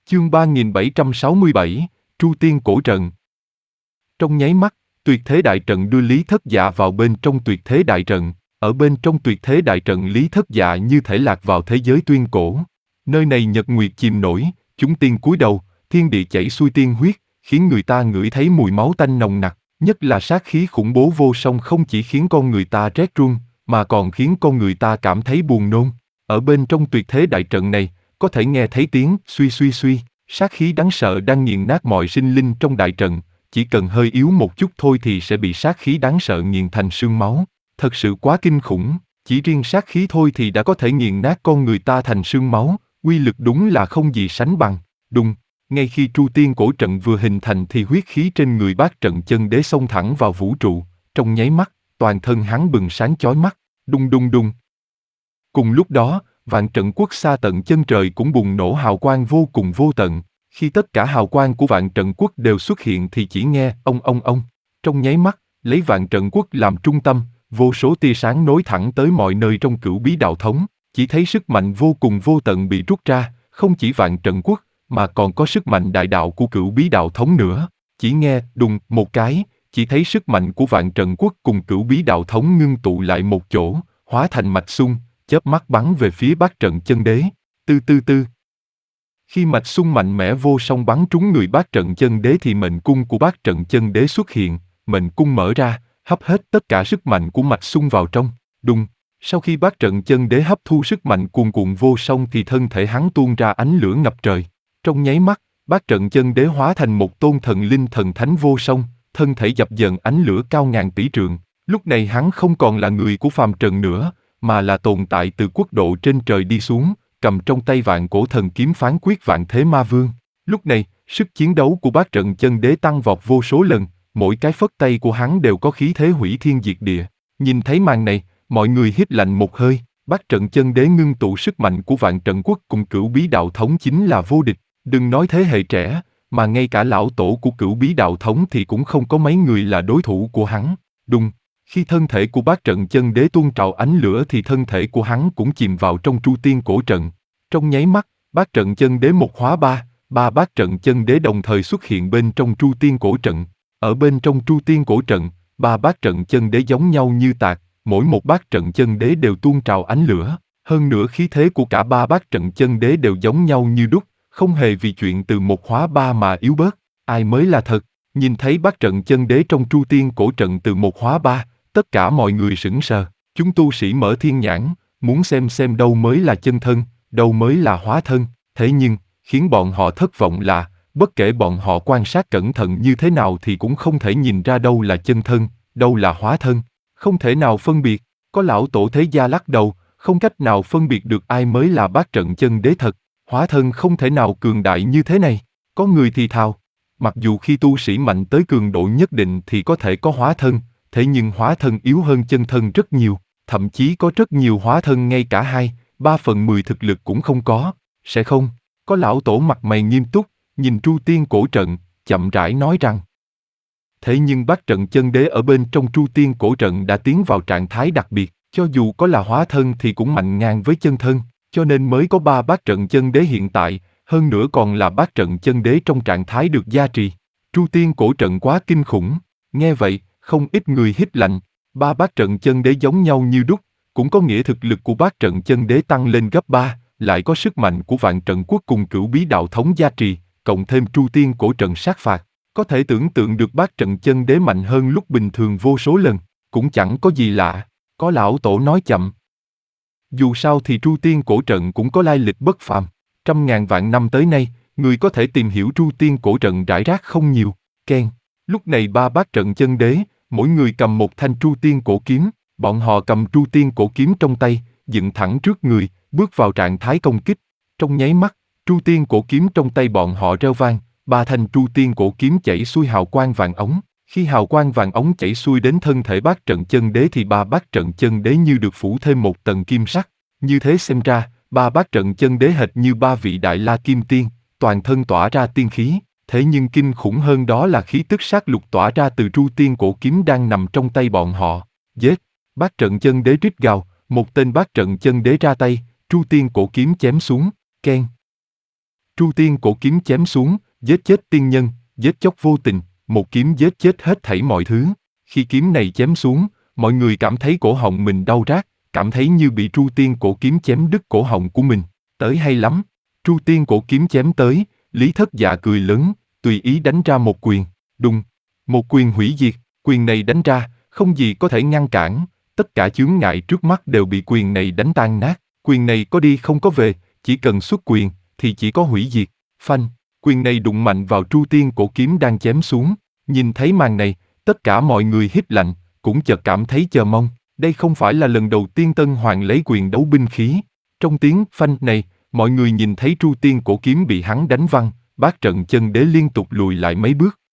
Chương 3767, Tru Tiên Cổ Trận. Trong nháy mắt, tuyệt thế đại trận đưa Lý Thất Dạ vào bên trong tuyệt thế đại trận. Ở bên trong tuyệt thế đại trận, Lý Thất Dạ như thể lạc vào thế giới tuyên cổ. Nơi này nhật nguyệt chìm nổi, chúng tiên cúi đầu, thiên địa chảy xuôi tiên huyết, khiến người ta ngửi thấy mùi máu tanh nồng nặc. Nhất là sát khí khủng bố vô song không chỉ khiến con người ta rét run, mà còn khiến con người ta cảm thấy buồn nôn. Ở bên trong tuyệt thế đại trận này, có thể nghe thấy tiếng suy suy suy, sát khí đáng sợ đang nghiền nát mọi sinh linh trong đại trận, chỉ cần hơi yếu một chút thôi thì sẽ bị sát khí đáng sợ nghiền thành xương máu. Thật sự quá kinh khủng, chỉ riêng sát khí thôi thì đã có thể nghiền nát con người ta thành xương máu, uy lực đúng là không gì sánh bằng. Đùng, ngay khi Tru Tiên Cổ Trận vừa hình thành thì huyết khí trên người Bát Trận Chân Đế xông thẳng vào vũ trụ, trong nháy mắt, toàn thân hắn bừng sáng chói mắt, đùng đùng đùng. Cùng lúc đó, vạn trận quốc xa tận chân trời cũng bùng nổ hào quang vô cùng vô tận. Khi tất cả hào quang của vạn trận quốc đều xuất hiện thì chỉ nghe ông. Trong nháy mắt, lấy vạn trận quốc làm trung tâm, vô số tia sáng nối thẳng tới mọi nơi trong Cửu Bí Đạo Thống. Chỉ thấy sức mạnh vô cùng vô tận bị rút ra, không chỉ vạn trận quốc, mà còn có sức mạnh đại đạo của Cửu Bí Đạo Thống nữa. Chỉ nghe đùng một cái, chỉ thấy sức mạnh của vạn trận quốc cùng Cửu Bí Đạo Thống ngưng tụ lại một chỗ, hóa thành mạch xung, chớp mắt bắn về phía Bát Trận Chân Đế. Tư. Khi mạch xung mạnh mẽ vô song bắn trúng người Bát Trận Chân Đế thì mệnh cung của Bát Trận Chân Đế xuất hiện, mệnh cung mở ra, hấp hết tất cả sức mạnh của mạch xung vào trong. Đùng, sau khi Bát Trận Chân Đế hấp thu sức mạnh cuồn cuộn vô song thì thân thể hắn tuôn ra ánh lửa ngập trời. Trong nháy mắt, Bát Trận Chân Đế hóa thành một tôn thần linh thần thánh vô song, thân thể dập dờn ánh lửa cao ngàn tỷ trượng. Lúc này hắn không còn là người của phàm trần nữa, mà là tồn tại từ quốc độ trên trời đi xuống, cầm trong tay vạn cổ thần kiếm phán quyết vạn thế ma vương. Lúc này, sức chiến đấu của Bát Trận Chân Đế tăng vọt vô số lần, mỗi cái phất tay của hắn đều có khí thế hủy thiên diệt địa. Nhìn thấy màn này, mọi người hít lạnh một hơi. Bát Trận Chân Đế ngưng tụ sức mạnh của vạn trận quốc cùng Cửu Bí Đạo Thống chính là vô địch. Đừng nói thế hệ trẻ, mà ngay cả lão tổ của Cửu Bí Đạo Thống thì cũng không có mấy người là đối thủ của hắn. Đùng, khi thân thể của Bát Trận Chân Đế tuôn trào ánh lửa thì thân thể của hắn cũng chìm vào trong Tru Tiên Cổ Trận. Trong nháy mắt, Bát Trận Chân Đế một hóa ba Bát Trận Chân Đế đồng thời xuất hiện bên trong Tru Tiên Cổ Trận. Ở bên trong Tru Tiên Cổ Trận, ba Bát Trận Chân Đế giống nhau như tạc, mỗi một Bát Trận Chân Đế đều tuôn trào ánh lửa. Hơn nữa khí thế của cả ba Bát Trận Chân Đế đều giống nhau như đúc, không hề vì chuyện từ một hóa ba mà yếu bớt. Ai mới là thật? Nhìn thấy Bát Trận Chân Đế trong Tru Tiên Cổ Trận từ một hóa ba, tất cả mọi người sững sờ. Chúng tu sĩ mở thiên nhãn, muốn xem đâu mới là chân thân, đâu mới là hóa thân. Thế nhưng, khiến bọn họ thất vọng là, bất kể bọn họ quan sát cẩn thận như thế nào thì cũng không thể nhìn ra đâu là chân thân, đâu là hóa thân. Không thể nào phân biệt. Có lão tổ thế gia lắc đầu, không cách nào phân biệt được ai mới là Bát Trận Chân Đế thật. Hóa thân không thể nào cường đại như thế này. Có người thì thào, mặc dù khi tu sĩ mạnh tới cường độ nhất định thì có thể có hóa thân, thế nhưng hóa thân yếu hơn chân thân rất nhiều, thậm chí có rất nhiều hóa thân ngay cả 2/3 thực lực cũng không có, sẽ không? Có lão tổ mặt mày nghiêm túc, nhìn Tru Tiên Cổ Trận, chậm rãi nói rằng. Thế nhưng Bát Trận Chân Đế ở bên trong Tru Tiên Cổ Trận đã tiến vào trạng thái đặc biệt, cho dù có là hóa thân thì cũng mạnh ngang với chân thân, cho nên mới có 3 Bát Trận Chân Đế hiện tại, hơn nữa còn là Bát Trận Chân Đế trong trạng thái được gia trì. Tru Tiên Cổ Trận quá kinh khủng, nghe vậy, không ít người hít lạnh. 3 Bát Trận Chân Đế giống nhau như đúc, cũng có nghĩa thực lực của Bát Trận Chân Đế tăng lên gấp 3, lại có sức mạnh của vạn trận quốc cùng Cửu Bí Đạo Thống gia trì, cộng thêm Tru Tiên Cổ Trận sát phạt. Có thể tưởng tượng được Bát Trận Chân Đế mạnh hơn lúc bình thường vô số lần, cũng chẳng có gì lạ. Có lão tổ nói chậm. Dù sao thì Tru Tiên Cổ Trận cũng có lai lịch bất phàm. Trăm ngàn vạn năm tới nay, người có thể tìm hiểu Tru Tiên Cổ Trận rải rác không nhiều. Keng. Lúc này 3 Bát Trận Chân Đế, mỗi người cầm một thanh Tru Tiên Cổ Kiếm, bọn họ cầm Tru Tiên Cổ Kiếm trong tay, dựng thẳng trước người, bước vào trạng thái công kích. Trong nháy mắt, Tru Tiên Cổ Kiếm trong tay bọn họ reo vang, 3 thanh Tru Tiên Cổ Kiếm chảy xuôi hào quang vàng ống. Khi hào quang vàng ống chảy xuôi đến thân thể Bát Trận Chân Đế thì 3 Bát Trận Chân Đế như được phủ thêm một tầng kim sắc. Như thế xem ra, 3 Bát Trận Chân Đế hệt như 3 vị Đại La Kim Tiên, toàn thân tỏa ra tiên khí. Thế nhưng kinh khủng hơn đó là khí tức sát lục tỏa ra từ Tru Tiên Cổ Kiếm đang nằm trong tay bọn họ. Giết! Bát Trận Chân Đế rít gào, một tên Bát Trận Chân Đế ra tay, Tru Tiên Cổ Kiếm chém xuống, keng. Tru Tiên cổ kiếm chém xuống, giết chết tiên nhân, giết chóc vô tình, một kiếm giết chết hết thảy mọi thứ. Khi kiếm này chém xuống, mọi người cảm thấy cổ họng mình đau rát, cảm thấy như bị Tru Tiên cổ kiếm chém đứt cổ họng của mình. Tới hay lắm. Tru Tiên cổ kiếm chém tới, Lý Thất Dạ cười lớn, tùy ý đánh ra một quyền. Đùng. Một quyền hủy diệt, quyền này đánh ra, không gì có thể ngăn cản, tất cả chướng ngại trước mắt đều bị quyền này đánh tan nát. Quyền này có đi không có về, chỉ cần xuất quyền, thì chỉ có hủy diệt. Phanh, quyền này đụng mạnh vào Tru Tiên cổ kiếm đang chém xuống. Nhìn thấy màn này, tất cả mọi người hít lạnh, cũng chợt cảm thấy chờ mong. Đây không phải là lần đầu tiên Tân Hoàng lấy quyền đấu binh khí. Trong tiếng phanh này, mọi người nhìn thấy Tru Tiên cổ kiếm bị hắn đánh văng, bát trận chân đế liên tục lùi lại mấy bước.